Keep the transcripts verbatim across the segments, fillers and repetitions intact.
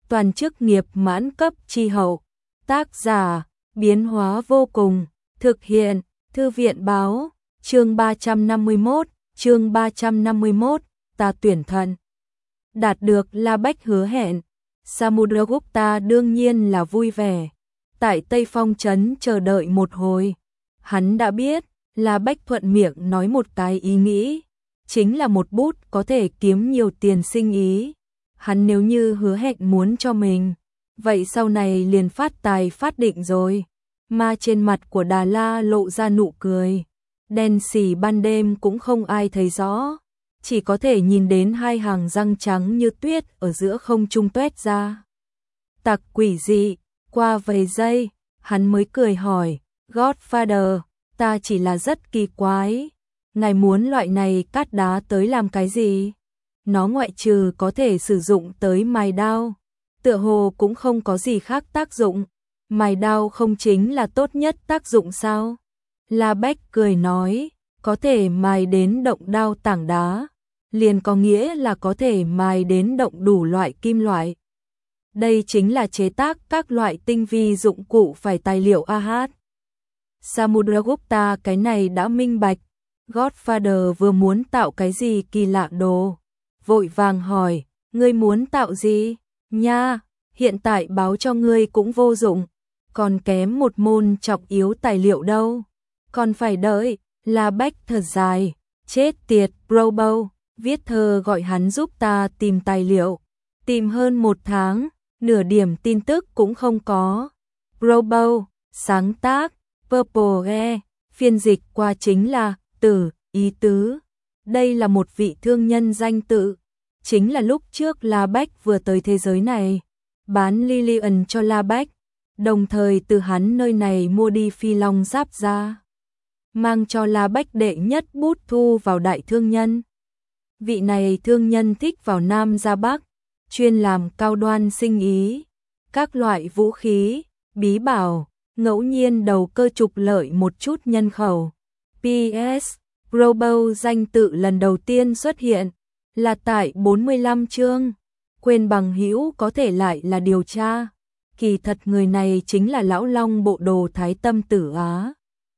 toàn chức nghiệp mãn cấp chi hậu. Tác giả, biến hóa vô cùng, thực hiện, Thư viện báo, chương ba trăm năm mươi mốt, chương ba trăm năm mươi mốt, ta tuyển thận. Đạt được La Bách hứa hẹn, Samudragupta đương nhiên là vui vẻ. Tại Tây Phong trấn chờ đợi một hồi, hắn đã biết, La Bách thuận miệng nói một cái ý nghĩ, chính là một bút có thể kiếm nhiều tiền sinh ý. Hắn nếu như hứa hẹn muốn cho mình, vậy sau này liền phát tài phát định rồi. Mà trên mặt của Đà La lộ ra nụ cười, đen xì ban đêm cũng không ai thấy rõ, chỉ có thể nhìn đến hai hàng răng trắng như tuyết ở giữa không trung tuét ra. Tặc quỷ dị, qua vài giây, hắn mới cười hỏi, Godfather, ta chỉ là rất kỳ quái, ngài muốn loại này cát đá tới làm cái gì? Nó ngoại trừ có thể sử dụng tới mài đao, tựa hồ cũng không có gì khác tác dụng. Mài đao không chính là tốt nhất tác dụng sao? La Bách cười nói, có thể mài đến động đao tảng đá, liền có nghĩa là có thể mài đến động đủ loại kim loại. Đây chính là chế tác các loại tinh vi dụng cụ phải tài liệu a hát. Samudragupta cái này đã minh bạch, Godfather vừa muốn tạo cái gì kỳ lạ đồ, vội vàng hỏi, ngươi muốn tạo gì? Nha, hiện tại báo cho ngươi cũng vô dụng, còn kém một môn trọng yếu tài liệu đâu, còn phải đợi. La Bách thở dài, chết tiệt, Robo, viết thơ gọi hắn giúp ta tìm tài liệu, tìm hơn một tháng, nửa điểm tin tức cũng không có. Robo, sáng tác, Purple E, phiên dịch qua chính là tử, ý tứ. Đây là một vị thương nhân danh tự, chính là lúc trước La Bách vừa tới thế giới này, bán Lilian cho La Bách, đồng thời từ hắn nơi này mua đi phi long giáp ra, mang cho La Bách đệ nhất bút thu vào đại thương nhân. Vị này thương nhân thích vào Nam ra Bắc, chuyên làm cao đoan sinh ý, các loại vũ khí, bí bảo, ngẫu nhiên đầu cơ trục lợi một chút nhân khẩu. pê ét. Robo danh tự lần đầu tiên xuất hiện là tại bốn mươi lăm chương, quên bằng hữu có thể lại là điều tra. Kỳ thật người này chính là lão long bộ đồ Thái Tâm Tử Á.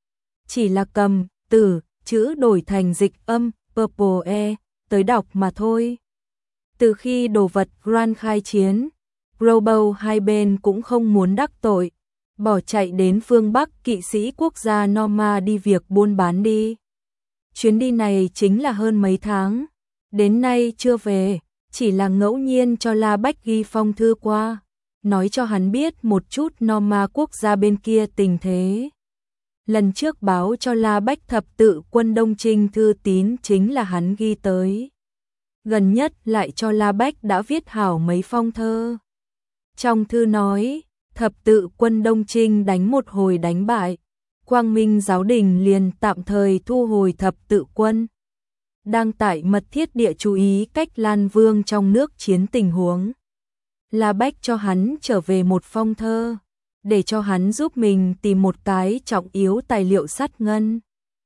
Chỉ là cầm, tử, chữ đổi thành dịch âm, Purple E, tới đọc mà thôi. Từ khi đồ vật Grand khai chiến, Robo hai bên cũng không muốn đắc tội, bỏ chạy đến phương Bắc kỵ sĩ quốc gia Norma đi việc buôn bán đi. Chuyến đi này chính là hơn mấy tháng, đến nay chưa về, chỉ là ngẫu nhiên cho La Bách ghi phong thư qua, nói cho hắn biết một chút Norma quốc gia bên kia tình thế. Lần trước báo cho La Bách thập tự quân Đông Trinh thư tín chính là hắn ghi tới. Gần nhất lại cho La Bách đã viết hảo mấy phong thơ. Trong thư nói, thập tự quân Đông Trinh đánh một hồi đánh bại, Quang Minh giáo đình liền tạm thời thu hồi thập tự quân. Đang tại mật thiết địa chú ý cách Lan Vương trong nước chiến tình huống. La Bách cho hắn trở về một phong thơ, để cho hắn giúp mình tìm một cái trọng yếu tài liệu sắt ngân.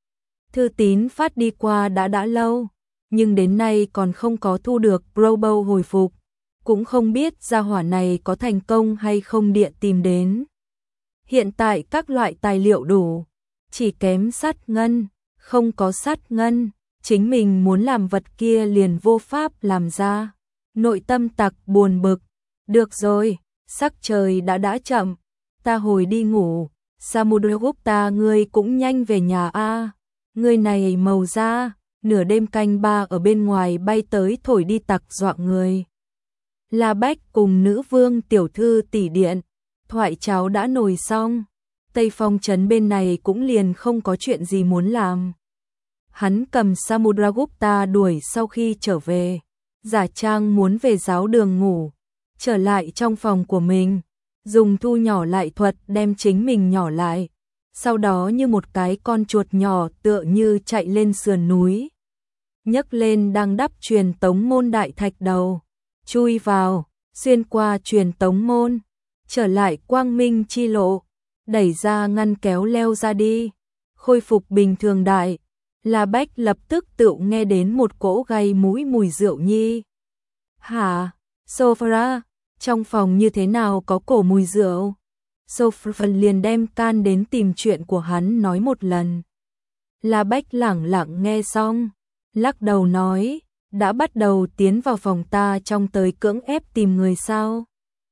Thư tín phát đi qua đã đã lâu, nhưng đến nay còn không có thu được Robo hồi phục, cũng không biết gia hỏa này có thành công hay không địa tìm đến. Hiện tại các loại tài liệu đủ, chỉ kém sắt ngân, không có sắt ngân, chính mình muốn làm vật kia liền vô pháp làm ra. Nội tâm tặc buồn bực, được rồi, sắc trời đã đã chậm, ta hồi đi ngủ. Samudragupta ngươi cũng nhanh về nhà a. Ngươi này màu da, nửa đêm canh ba ở bên ngoài bay tới thổi đi tặc dọa người. La Bách cùng nữ vương tiểu thư tỷ điện, thoại cháo đã nồi xong, Tây Phong trấn bên này cũng liền không có chuyện gì muốn làm. Hắn cầm Samudragupta đuổi sau khi trở về, giả trang muốn về giáo đường ngủ, trở lại trong phòng của mình, dùng thu nhỏ lại thuật đem chính mình nhỏ lại, sau đó như một cái con chuột nhỏ tựa như chạy lên sườn núi, nhấc lên đang đắp truyền tống môn đại thạch đầu, chui vào, xuyên qua truyền tống môn, trở lại quang minh chi lộ, đẩy ra ngăn kéo leo ra đi, khôi phục bình thường đại. La Bách lập tức tự nghe đến một cỗ gây mũi mùi rượu nhi. Hả? Sophia, Trong phòng như thế nào có cổ mùi rượu? Sophie liền đem can đến tìm chuyện của hắn nói một lần. La Bách lẳng lặng nghe xong, lắc đầu nói, đã bắt đầu tiến vào phòng ta trong tới cưỡng ép tìm người sao?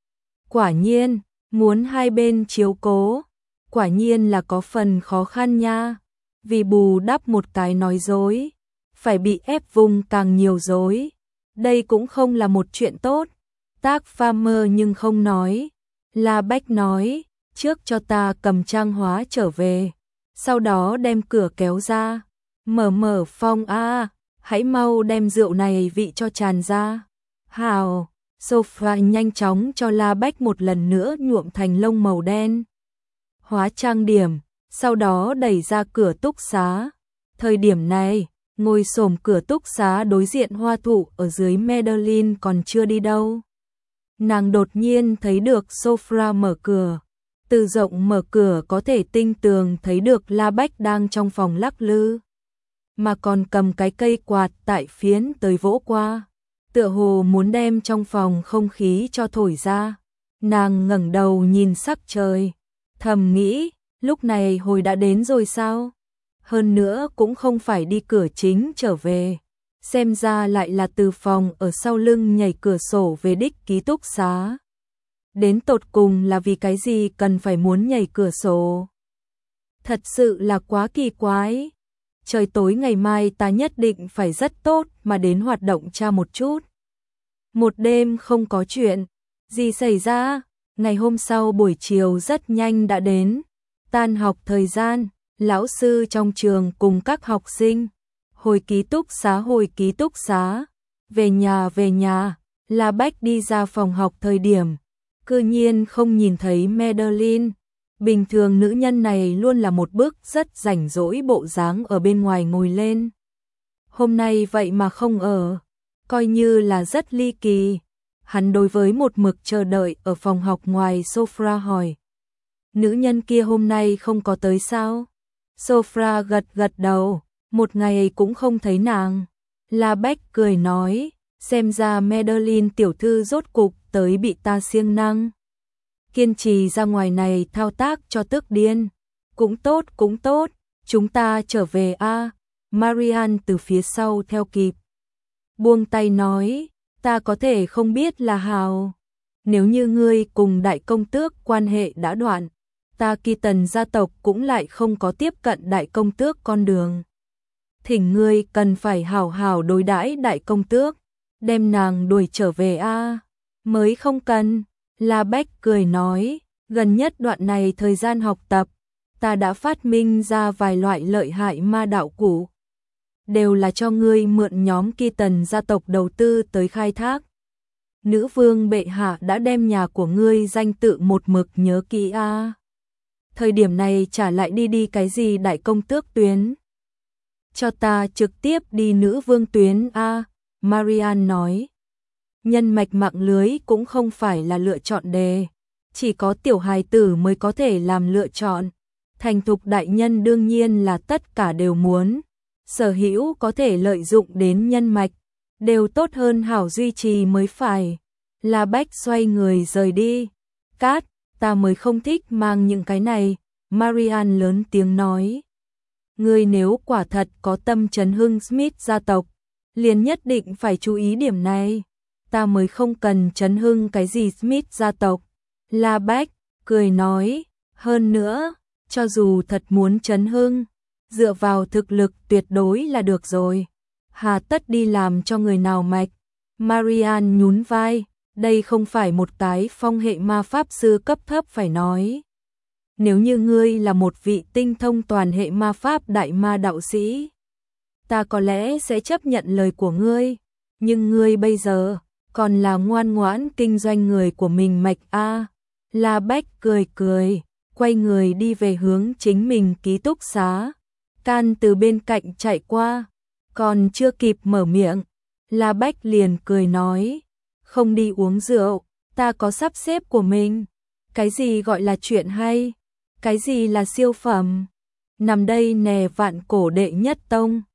Quả nhiên, muốn hai bên chiếu cố, quả nhiên là có phần khó khăn nha. Vì bù đắp một cái nói dối, phải bị ép vùng càng nhiều dối. Đây cũng không là một chuyện tốt. Tác Farmer nhưng không nói. La Bách nói, trước cho ta cầm trang hóa trở về, sau đó đem cửa kéo ra. Mở mở phong a, hãy mau đem rượu này vị cho tràn ra. Hào, Sophia nhanh chóng cho La Bách một lần nữa nhuộm thành lông màu đen. Hóa trang điểm, sau đó đẩy ra cửa túc xá. Thời điểm này, ngồi xổm cửa túc xá đối diện hoa thụ ở dưới Madeline còn chưa đi đâu. Nàng đột nhiên thấy được Sophia mở cửa. Từ rộng mở cửa có thể tinh tường thấy được La Bách đang trong phòng lắc lư, mà còn cầm cái cây quạt tại phiến tới vỗ qua, tựa hồ muốn đem trong phòng không khí cho thổi ra. Nàng ngẩng đầu nhìn sắc trời, thầm nghĩ, lúc này hồi đã đến rồi sao? Hơn nữa cũng không phải đi cửa chính trở về, xem ra lại là từ phòng ở sau lưng nhảy cửa sổ về đích ký túc xá. Đến tột cùng là vì cái gì cần phải muốn nhảy cửa sổ? Thật sự là quá kỳ quái. Trời tối ngày mai ta nhất định phải rất tốt mà đến hoạt động tra một chút. Một đêm không có chuyện gì xảy ra, ngày hôm sau buổi chiều rất nhanh đã đến. Tan học thời gian, lão sư trong trường cùng các học sinh hồi ký túc xá hồi ký túc xá, về nhà về nhà. La Bách đi ra phòng học thời điểm cư nhiên không nhìn thấy Madeline. Bình thường nữ nhân này luôn là một bức rất rảnh rỗi bộ dáng ở bên ngoài ngồi lên. Hôm nay vậy mà không ở, coi như là rất ly kỳ. Hắn đối với một mực chờ đợi ở phòng học ngoài Sophia hỏi, nữ nhân kia hôm nay không có tới sao? Sophia gật gật đầu, một ngày cũng không thấy nàng. La Bách cười nói, xem ra Madeline tiểu thư rốt cục tới bị ta siêng năng. Kiên trì ra ngoài này thao tác cho tức điên. Cũng tốt, cũng tốt, chúng ta trở về a. À. Marianne từ phía sau theo kịp. Buông tay nói, ta có thể không biết là Hào. Nếu như ngươi cùng đại công tước quan hệ đã đoạn, ta Kỳ Tần gia tộc cũng lại không có tiếp cận đại công tước con đường. Thỉnh ngươi cần phải hảo hảo đối đãi đại công tước, đem nàng đuổi trở về a. À. Mới không cần. La Bách cười nói, gần nhất đoạn này thời gian học tập, ta đã phát minh ra vài loại lợi hại ma đạo cũ. Đều là cho ngươi mượn nhóm Kỳ Tần gia tộc đầu tư tới khai thác. Nữ vương bệ hạ đã đem nhà của ngươi danh tự một mực nhớ kỹ a. À. Thời điểm này trả lại đi đi cái gì đại công tước tuyến. Cho ta trực tiếp đi nữ vương tuyến a. À. Marianne nói. Nhân mạch mạng lưới cũng không phải là lựa chọn đề, chỉ có tiểu hài tử mới có thể làm lựa chọn. Thành thục đại nhân đương nhiên là tất cả đều muốn. Sở hữu có thể lợi dụng đến nhân mạch, đều tốt hơn hảo duy trì mới phải. La Bách xoay người rời đi. Cát, ta mới không thích mang những cái này. Marianne lớn tiếng nói. Ngươi nếu quả thật có tâm chấn hưng Smith gia tộc, liền nhất định phải chú ý điểm này. Ta mới không cần chấn hưng cái gì Smith gia tộc. La Bách cười nói, hơn nữa, cho dù thật muốn chấn hưng, dựa vào thực lực tuyệt đối là được rồi. Hà tất đi làm cho người nào mạch. Marianne nhún vai, đây không phải một cái phong hệ ma pháp sư cấp thấp phải nói. Nếu như ngươi là một vị tinh thông toàn hệ ma pháp đại ma đạo sĩ, ta có lẽ sẽ chấp nhận lời của ngươi, nhưng ngươi bây giờ còn là ngoan ngoãn kinh doanh người của mình mạch a. À. La Bách cười cười, quay người đi về hướng chính mình ký túc xá. Can từ bên cạnh chạy qua, còn chưa kịp mở miệng, La Bách liền cười nói, không đi uống rượu, ta có sắp xếp của mình. Cái gì gọi là chuyện hay? Cái gì là siêu phẩm? Nằm đây nè vạn cổ đệ nhất tông.